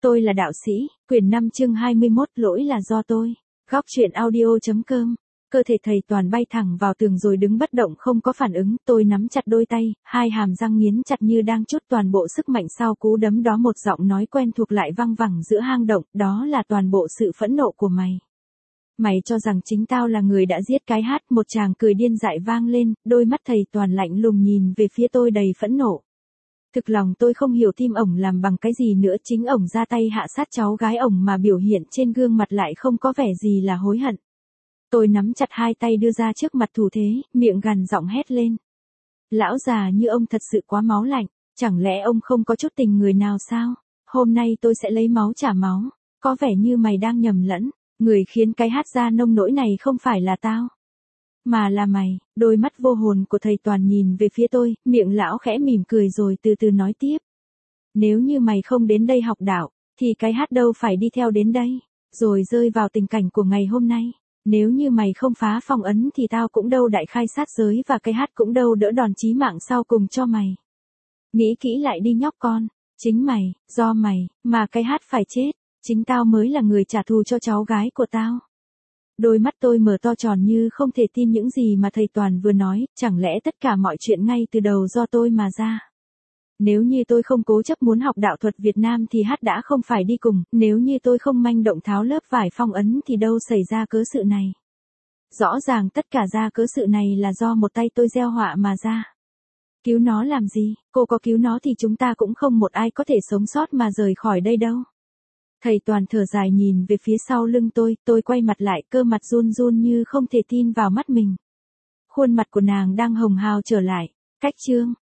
Tôi là đạo sĩ, quyển 5 chương 21, lỗi là do tôi. Góc truyện audio.com. Cơ thể thầy Toàn bay thẳng vào tường rồi đứng bất động không có phản ứng, tôi nắm chặt đôi tay, hai hàm răng nghiến chặt như đang trút toàn bộ sức mạnh sau cú đấm đó. Một giọng nói quen thuộc lại văng vẳng giữa hang động, đó là toàn bộ sự phẫn nộ của mày. Mày cho rằng chính tao là người đã giết cái Hát. Một tràng cười điên dại vang lên, đôi mắt thầy Toàn lạnh lùng nhìn về phía tôi đầy phẫn nộ. Thực lòng tôi không hiểu tim ổng làm bằng cái gì nữa, chính ổng ra tay hạ sát cháu gái ổng mà biểu hiện trên gương mặt lại không có vẻ gì là hối hận. Tôi nắm chặt hai tay đưa ra trước mặt thủ thế, miệng gằn giọng hét lên. Lão già như ông thật sự quá máu lạnh, chẳng lẽ ông không có chút tình người nào sao? Hôm nay tôi sẽ lấy máu trả máu, có vẻ như mày đang nhầm lẫn, người khiến cái Hát ra nông nỗi này không phải là tao, mà là mày. Đôi mắt vô hồn của thầy Toàn nhìn về phía tôi, miệng lão khẽ mỉm cười rồi từ từ nói tiếp. Nếu như mày không đến đây học đạo, thì cái Hát đâu phải đi theo đến đây, rồi rơi vào tình cảnh của ngày hôm nay. Nếu như mày không phá phong ấn thì tao cũng đâu đại khai sát giới và cái Hát cũng đâu đỡ đòn chí mạng sau cùng cho mày. Nghĩ kỹ lại đi nhóc con, chính mày, do mày, mà cái Hát phải chết, chính tao mới là người trả thù cho cháu gái của tao. Đôi mắt tôi mở to tròn như không thể tin những gì mà thầy Toàn vừa nói, chẳng lẽ tất cả mọi chuyện ngay từ đầu do tôi mà ra. Nếu như tôi không cố chấp muốn học đạo thuật Việt Nam thì Hát đã không phải đi cùng, nếu như tôi không manh động tháo lớp vải phong ấn thì đâu xảy ra cớ sự này. Rõ ràng tất cả ra cớ sự này là do một tay tôi gieo họa mà ra. Cứu nó làm gì, cô có cứu nó thì chúng ta cũng không một ai có thể sống sót mà rời khỏi đây đâu. Thầy Toàn thở dài nhìn về phía sau lưng tôi quay mặt lại, cơ mặt run run như không thể tin vào mắt mình. Khuôn mặt của nàng đang hồng hào trở lại. Cách chương